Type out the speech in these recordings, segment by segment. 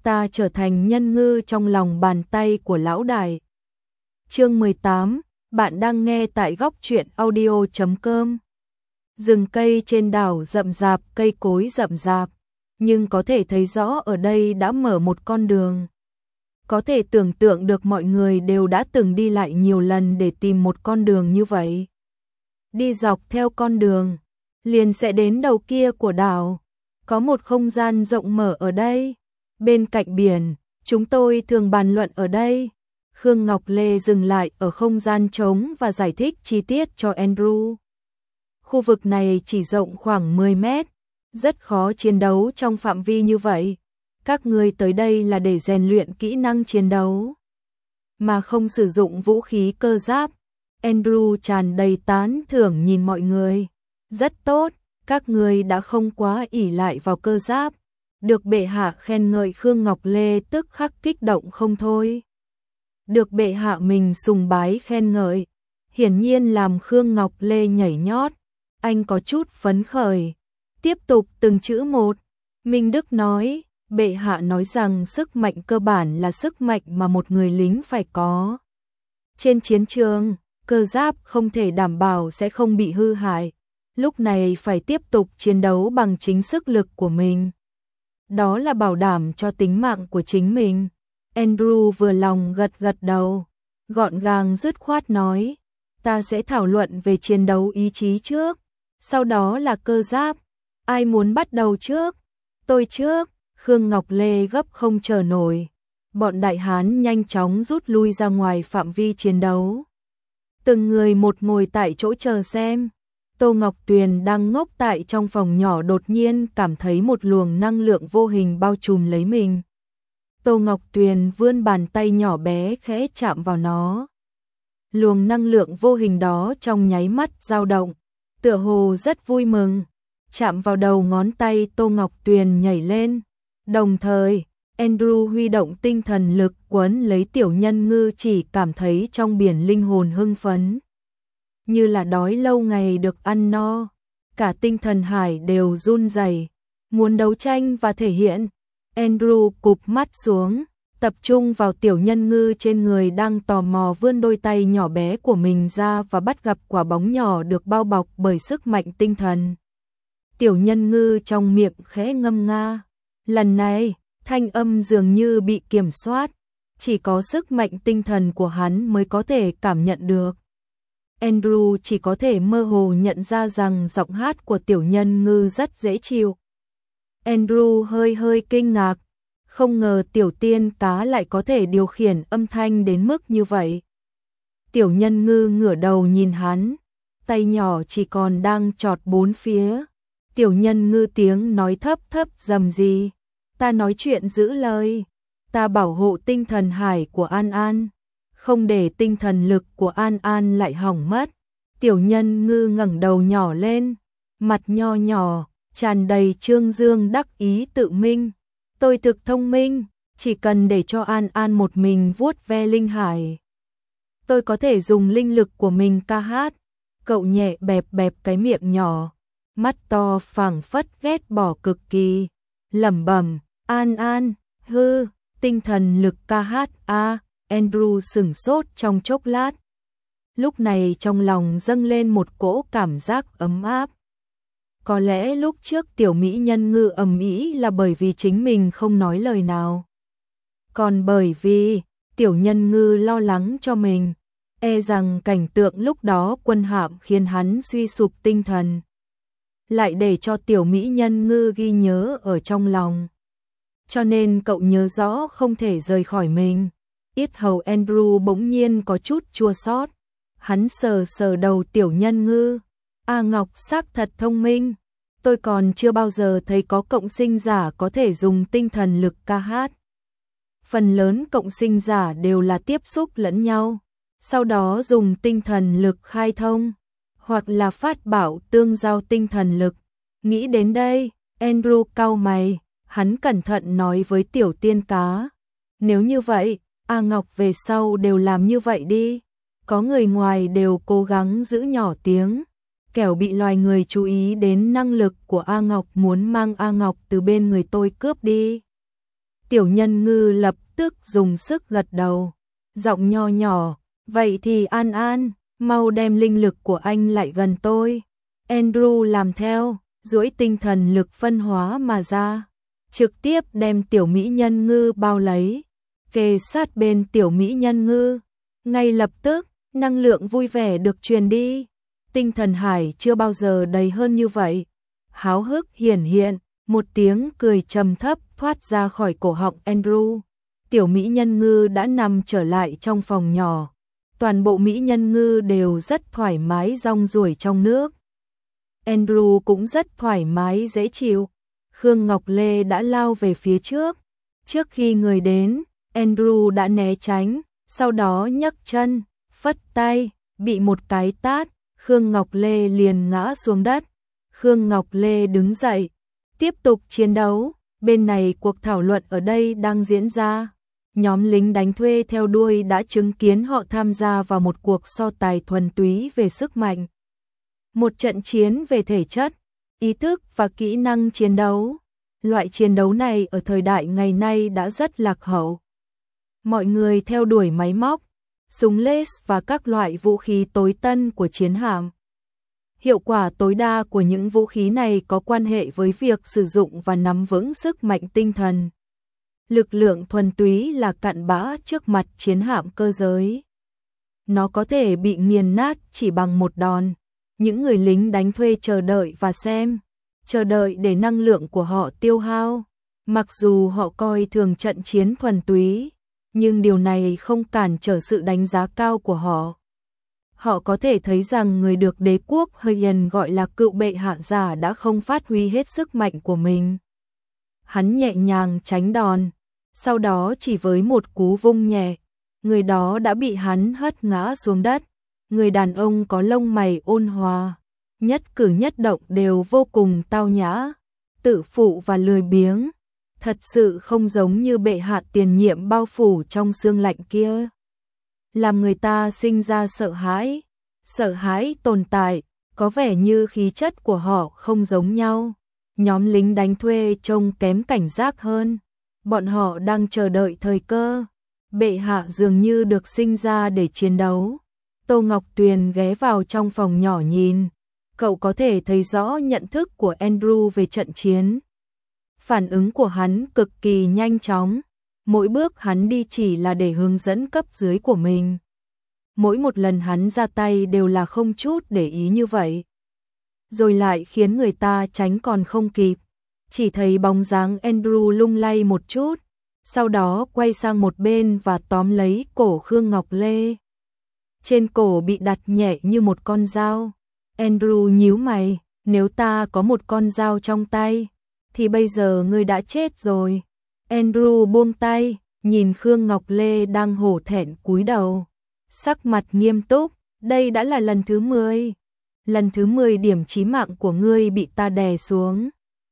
ta trở thành nhân ngư trong lòng bàn tay của lão đại. Chương 18, bạn đang nghe tại góc truyện audio.com. Rừng cây trên đảo rậm rạp, cây cối rậm rạp, nhưng có thể thấy rõ ở đây đã mở một con đường. Có thể tưởng tượng được mọi người đều đã từng đi lại nhiều lần để tìm một con đường như vậy. Đi dọc theo con đường, liền sẽ đến đầu kia của đảo. Có một không gian rộng mở ở đây. Bên cạnh biển, chúng tôi thường bàn luận ở đây. Khương Ngọc Lê dừng lại ở không gian trống và giải thích chi tiết cho Andrew. Khu vực này chỉ rộng khoảng 10 mét, rất khó chiến đấu trong phạm vi như vậy. Các ngươi tới đây là để rèn luyện kỹ năng chiến đấu, mà không sử dụng vũ khí cơ giáp. Andrew tràn đầy tán thưởng nhìn mọi người. Rất tốt, các ngươi đã không quá ỷ lại vào cơ giáp. Được bệ hạ khen ngợi, Khương Ngọc Lê tức khắc kích động không thôi. Được bệ hạ mình sùng bái khen ngợi, hiển nhiên làm Khương Ngọc Lê nhảy nhót. Anh có chút phấn khởi. Tiếp tục từng chữ một. Minh Đức nói, bệ hạ nói rằng sức mạnh cơ bản là sức mạnh mà một người lính phải có. Trên chiến trường, cơ giáp không thể đảm bảo sẽ không bị hư hại. Lúc này phải tiếp tục chiến đấu bằng chính sức lực của mình. Đó là bảo đảm cho tính mạng của chính mình. Andrew vừa lòng gật gật đầu, gọn gàng dứt khoát nói, ta sẽ thảo luận về chiến đấu ý chí trước, sau đó là cơ giáp. Ai muốn bắt đầu trước? Tôi trước. Khương Ngọc Lê gấp không chờ nổi. Bọn đại hán nhanh chóng rút lui ra ngoài phạm vi chiến đấu. Từng người một ngồi tại chỗ chờ xem. Tô Ngọc Tuyền đang ngốc tại trong phòng nhỏ đột nhiên cảm thấy một luồng năng lượng vô hình bao trùm lấy mình. Tô Ngọc Tuyền vươn bàn tay nhỏ bé khẽ chạm vào nó. Luồng năng lượng vô hình đó trong nháy mắt dao động, tựa hồ rất vui mừng. Chạm vào đầu ngón tay Tô Ngọc Tuyền nhảy lên. Đồng thời, Andrew huy động tinh thần lực quấn lấy tiểu nhân ngư, chỉ cảm thấy trong biển linh hồn hưng phấn. Như là đói lâu ngày được ăn no. Cả tinh thần hải đều run rẩy, muốn đấu tranh và thể hiện. Andrew cụp mắt xuống, tập trung vào tiểu nhân ngư trên người đang tò mò vươn đôi tay nhỏ bé của mình ra và bắt gặp quả bóng nhỏ được bao bọc bởi sức mạnh tinh thần. Tiểu nhân ngư trong miệng khẽ ngâm nga. Lần này, thanh âm dường như bị kiểm soát, chỉ có sức mạnh tinh thần của hắn mới có thể cảm nhận được. Andrew chỉ có thể mơ hồ nhận ra rằng giọng hát của tiểu nhân ngư rất dễ chịu. Andrew hơi kinh ngạc, không ngờ tiểu tiên cá lại có thể điều khiển âm thanh đến mức như vậy. Tiểu nhân ngư ngửa đầu nhìn hắn, tay nhỏ chỉ còn đang chọt bốn phía. Tiểu nhân ngư tiếng nói thấp thấp rầm gì. Ta nói chuyện giữ lời. Ta bảo hộ tinh thần hải của An An, không để tinh thần lực của An An lại hỏng mất. Tiểu nhân ngư ngẩng đầu nhỏ lên, mặt nho nhỏ, tràn đầy trương dương đắc ý tự minh. Tôi thực thông minh, chỉ cần để cho An An một mình vuốt ve linh hải, tôi có thể dùng linh lực của mình ca hát. Cậu nhẹ bẹp bẹp cái miệng nhỏ, mắt to phảng phất ghét bỏ cực kỳ, lẩm bẩm, An An, hư, tinh thần lực ca hát a. Andrew sửng sốt trong chốc lát. Lúc này trong lòng dâng lên một cỗ cảm giác ấm áp. Có lẽ lúc trước tiểu mỹ nhân ngư ầm ĩ là bởi vì chính mình không nói lời nào. Còn bởi vì tiểu nhân ngư lo lắng cho mình, e rằng cảnh tượng lúc đó quân hạm khiến hắn suy sụp tinh thần. Lại để cho tiểu mỹ nhân ngư ghi nhớ ở trong lòng. Cho nên cậu nhớ rõ không thể rời khỏi mình. Yết hầu Andrew bỗng nhiên có chút chua xót. Hắn sờ sờ đầu tiểu nhân ngư. A Ngọc xác thật thông minh. Tôi còn chưa bao giờ thấy có cộng sinh giả có thể dùng tinh thần lực ca hát. Phần lớn cộng sinh giả đều là tiếp xúc lẫn nhau, sau đó dùng tinh thần lực khai thông, hoặc là phát bảo tương giao tinh thần lực. Nghĩ đến đây, Andrew cau mày, hắn cẩn thận nói với tiểu tiên cá. Nếu như vậy, A Ngọc về sau đều làm như vậy đi. Có người ngoài đều cố gắng giữ nhỏ tiếng, kẻo bị loài người chú ý đến năng lực của A Ngọc, muốn mang A Ngọc từ bên người tôi cướp đi. Tiểu Nhân Ngư lập tức dùng sức gật đầu, giọng nho nhỏ, vậy thì An An, mau đem linh lực của anh lại gần tôi. Andrew làm theo, duỗi tinh thần lực phân hóa mà ra, trực tiếp đem Tiểu Mỹ Nhân Ngư bao lấy, kề sát bên Tiểu Mỹ Nhân Ngư. Ngay lập tức, năng lượng vui vẻ được truyền đi, tinh thần hải chưa bao giờ đầy hơn như vậy. Háo hức hiển hiện, một tiếng cười trầm thấp thoát ra khỏi cổ họng Andrew. Tiểu Mỹ Nhân Ngư đã nằm trở lại trong phòng nhỏ. Toàn bộ Mỹ Nhân Ngư đều rất thoải mái rong ruổi trong nước. Andrew cũng rất thoải mái dễ chịu. Khương Ngọc Lê đã lao về phía trước. Trước khi người đến, Andrew đã né tránh, sau đó nhấc chân, phất tay, bị một cái tát, Khương Ngọc Lê liền ngã xuống đất. Khương Ngọc Lê đứng dậy, tiếp tục chiến đấu. Bên này cuộc thảo luận ở đây đang diễn ra. Nhóm lính đánh thuê theo đuôi đã chứng kiến họ tham gia vào một cuộc so tài thuần túy về sức mạnh. Một trận chiến về thể chất, ý thức và kỹ năng chiến đấu. Loại chiến đấu này ở thời đại ngày nay đã rất lạc hậu. Mọi người theo đuổi máy móc, súng laser và các loại vũ khí tối tân của chiến hạm. Hiệu quả tối đa của những vũ khí này có quan hệ với việc sử dụng và nắm vững sức mạnh tinh thần. Lực lượng thuần túy là cặn bã trước mặt chiến hạm cơ giới. Nó có thể bị nghiền nát chỉ bằng một đòn. Những người lính đánh thuê chờ đợi và xem, chờ đợi để năng lượng của họ tiêu hao. Mặc dù họ coi thường trận chiến thuần túy, nhưng điều này không cản trở sự đánh giá cao của họ. Họ có thể thấy rằng người được đế quốc Hyen gọi là cựu bệ hạ giả đã không phát huy hết sức mạnh của mình. Hắn nhẹ nhàng tránh đòn, sau đó chỉ với một cú vung nhẹ, người đó đã bị hắn hất ngã xuống đất. Người đàn ông có lông mày ôn hòa, nhất cử nhất động đều vô cùng tao nhã, tự phụ và lười biếng, thật sự không giống như bệ hạ tiền nhiệm bao phủ trong sương lạnh kia. Làm người ta sinh ra sợ hãi tồn tại, có vẻ như khí chất của họ không giống nhau. Nhóm lính đánh thuê trông kém cảnh giác hơn, bọn họ đang chờ đợi thời cơ. Bệ hạ dường như được sinh ra để chiến đấu. Tô Ngọc Tuyền ghé vào trong phòng nhỏ nhìn, cậu có thể thấy rõ nhận thức của Andrew về trận chiến. Phản ứng của hắn cực kỳ nhanh chóng, mỗi bước hắn đi chỉ là để hướng dẫn cấp dưới của mình. Mỗi một lần hắn ra tay đều là không chút để ý như vậy. Rồi lại khiến người ta tránh còn không kịp, chỉ thấy bóng dáng Andrew lung lay một chút, sau đó quay sang một bên và tóm lấy cổ Khương Ngọc Lê. Trên cổ bị đặt nhẹ như một con dao. Andrew nhíu mày, nếu ta có một con dao trong tay, thì bây giờ ngươi đã chết rồi. Andrew buông tay, nhìn Khương Ngọc Lê đang hổ thẹn cúi đầu. Sắc mặt nghiêm túc, đây đã là lần thứ 10. Lần thứ 10 điểm chí mạng của ngươi bị ta đè xuống.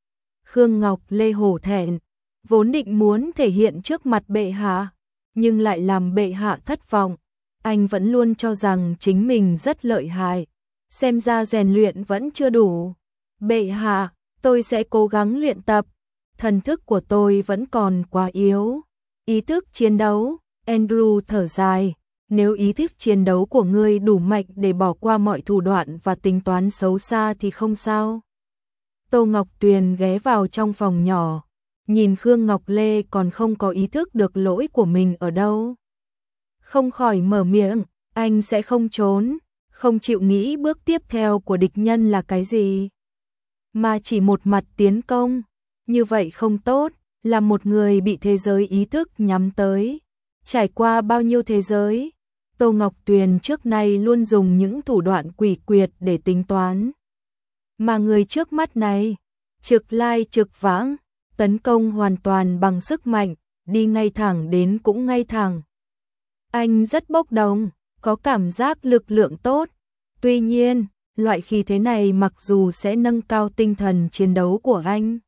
Khương Ngọc Lê hổ thẹn, vốn định muốn thể hiện trước mặt bệ hạ, nhưng lại làm bệ hạ thất vọng. Anh vẫn luôn cho rằng chính mình rất lợi hại, xem ra rèn luyện vẫn chưa đủ. Bệ hạ, tôi sẽ cố gắng luyện tập, thần thức của tôi vẫn còn quá yếu. Ý thức chiến đấu, Andrew thở dài, nếu ý thức chiến đấu của ngươi đủ mạnh để bỏ qua mọi thủ đoạn và tính toán xấu xa thì không sao. Tô Ngọc Tuyền ghé vào trong phòng nhỏ, nhìn Khương Ngọc Lê còn không có ý thức được lỗi của mình ở đâu. Không khỏi mở miệng, anh sẽ không trốn, không chịu nghĩ bước tiếp theo của địch nhân là cái gì, mà chỉ một mặt tiến công, như vậy không tốt, là một người bị thế giới ý thức nhắm tới. Trải qua bao nhiêu thế giới, Tô Ngọc Tuyền trước nay luôn dùng những thủ đoạn quỷ quyệt để tính toán. Mà người trước mắt này, trực lai trực vãng, tấn công hoàn toàn bằng sức mạnh, đi ngay thẳng đến cũng ngay thẳng. Anh rất bốc đồng, có cảm giác lực lượng tốt. Tuy nhiên, loại khí thế này mặc dù sẽ nâng cao tinh thần chiến đấu của anh,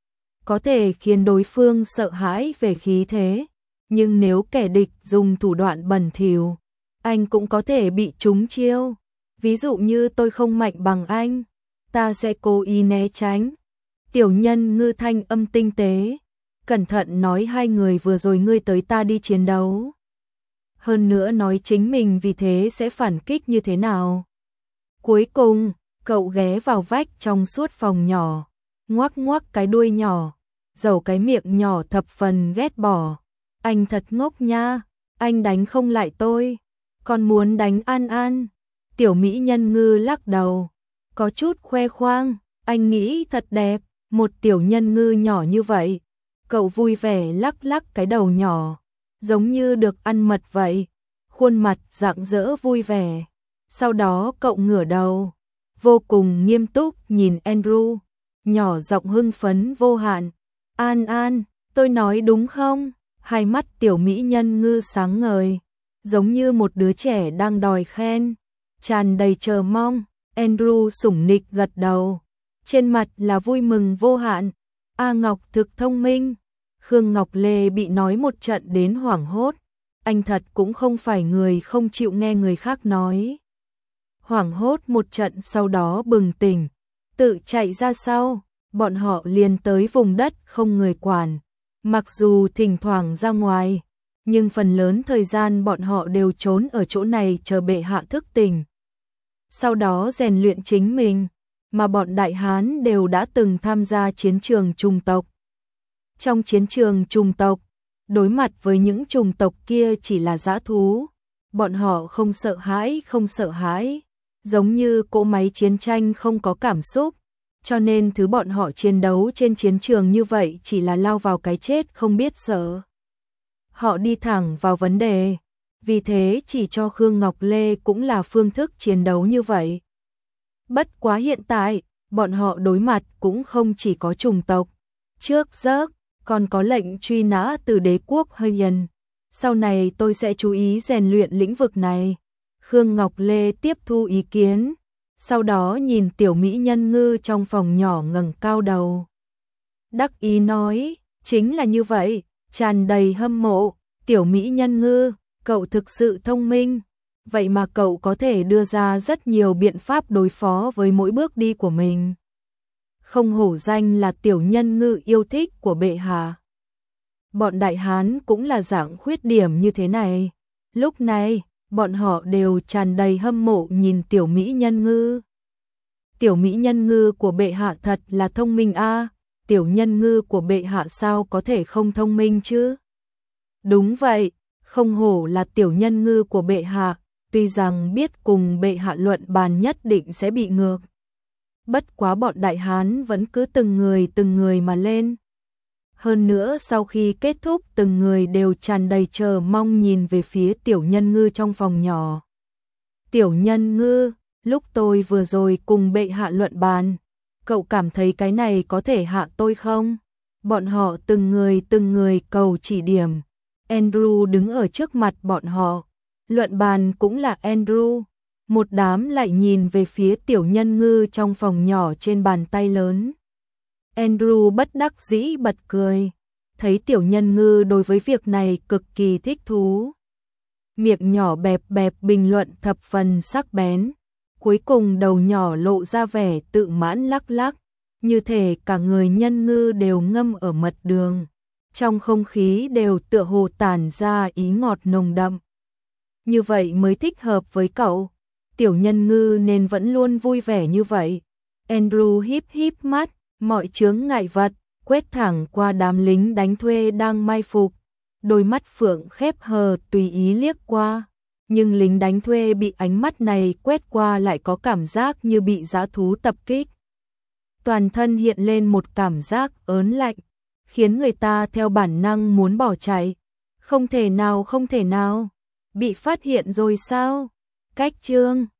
có thể khiến đối phương sợ hãi về khí thế, nhưng nếu kẻ địch dùng thủ đoạn bẩn thỉu, anh cũng có thể bị trúng chiêu. Ví dụ như tôi không mạnh bằng anh, ta sẽ cố ý né tránh. Tiểu Nhân Ngư thanh âm tinh tế, cẩn thận nói hai người vừa rồi ngươi tới ta đi chiến đấu. Hơn nữa nói chính mình vì thế sẽ phản kích như thế nào. Cuối cùng, cậu ghé vào vách trong suốt phòng nhỏ, ngoắc ngoắc cái đuôi nhỏ, dầu cái miệng nhỏ thập phần ghét bỏ. Anh thật ngốc nha, anh đánh không lại tôi, còn muốn đánh An An. Tiểu mỹ nhân ngư lắc đầu, có chút khoe khoang, anh nghĩ thật đẹp, một tiểu nhân ngư nhỏ như vậy. Cậu vui vẻ lắc lắc cái đầu nhỏ, giống như được ăn mật vậy, khuôn mặt rạng rỡ vui vẻ. Sau đó cậu ngửa đầu, vô cùng nghiêm túc nhìn Andrew, nhỏ giọng hưng phấn vô hạn. An An, tôi nói đúng không? Hai mắt tiểu mỹ nhân ngư sáng ngời, giống như một đứa trẻ đang đòi khen, tràn đầy chờ mong. Andrew sủng nịch gật đầu, trên mặt là vui mừng vô hạn. A Ngọc thực thông minh. Khương Ngọc Lê bị nói một trận đến hoảng hốt, anh thật cũng không phải người không chịu nghe người khác nói. Hoảng hốt một trận sau đó bừng tỉnh, tự chạy ra sau, bọn họ liền tới vùng đất không người quản. Mặc dù thỉnh thoảng ra ngoài, nhưng phần lớn thời gian bọn họ đều trốn ở chỗ này chờ bệ hạ thức tỉnh. Sau đó rèn luyện chính mình, mà bọn Đại Hán đều đã từng tham gia chiến trường chủng tộc. Trong chiến trường chủng tộc, đối mặt với những chủng tộc kia chỉ là dã thú, bọn họ không sợ hãi, giống như cỗ máy chiến tranh không có cảm xúc, cho nên thứ bọn họ chiến đấu trên chiến trường như vậy chỉ là lao vào cái chết không biết sợ. Họ đi thẳng vào vấn đề, vì thế chỉ cho Khương Ngọc Lê cũng là phương thức chiến đấu như vậy. Bất quá hiện tại, bọn họ đối mặt cũng không chỉ có chủng tộc, trước giấc, còn có lệnh truy nã từ đế quốc Hyen. Sau này tôi sẽ chú ý rèn luyện lĩnh vực này. Khương Ngọc Lê tiếp thu ý kiến, sau đó nhìn tiểu mỹ nhân ngư trong phòng nhỏ ngẩng cao đầu. Đắc ý nói, chính là như vậy, tràn đầy hâm mộ. Tiểu mỹ nhân ngư, cậu thực sự thông minh, vậy mà cậu có thể đưa ra rất nhiều biện pháp đối phó với mỗi bước đi của mình. Không hổ danh là tiểu nhân ngư yêu thích của bệ hạ. Bọn Đại Hán cũng là dạng khuyết điểm như thế này. Lúc này, bọn họ đều tràn đầy hâm mộ nhìn tiểu mỹ nhân ngư. Tiểu mỹ nhân ngư của bệ hạ thật là thông minh a, tiểu nhân ngư của bệ hạ sao có thể không thông minh chứ? Đúng vậy, không hổ là tiểu nhân ngư của bệ hạ, tuy rằng biết cùng bệ hạ luận bàn nhất định sẽ bị ngược. Bất quá bọn Đại Hán vẫn cứ từng người mà lên. Hơn nữa sau khi kết thúc từng người đều tràn đầy chờ mong nhìn về phía tiểu nhân ngư trong phòng nhỏ. Tiểu nhân ngư, lúc tôi vừa rồi cùng bệ hạ luận bàn, cậu cảm thấy cái này có thể hạ tôi không? Bọn họ từng người cầu chỉ điểm. Andrew đứng ở trước mặt bọn họ. Luận bàn cũng là Andrew. Một đám lại nhìn về phía tiểu nhân ngư trong phòng nhỏ trên bàn tay lớn. Andrew bất đắc dĩ bật cười. Thấy tiểu nhân ngư đối với việc này cực kỳ thích thú. Miệng nhỏ bẹp bẹp bình luận thập phần sắc bén. Cuối cùng đầu nhỏ lộ ra vẻ tự mãn lắc lắc. Như thể cả người nhân ngư đều ngâm ở mật đường. Trong không khí đều tựa hồ tản ra ý ngọt nồng đậm. Như vậy mới thích hợp với cậu. Tiểu nhân ngư nên vẫn luôn vui vẻ như vậy. Andrew híp híp mắt, mọi chướng ngại vật, quét thẳng qua đám lính đánh thuê đang mai phục. Đôi mắt phượng khép hờ tùy ý liếc qua. Nhưng lính đánh thuê bị ánh mắt này quét qua lại có cảm giác như bị dã thú tập kích. Toàn thân hiện lên một cảm giác ớn lạnh, khiến người ta theo bản năng muốn bỏ chạy. Không thể nào. Bị phát hiện rồi sao? Cách chương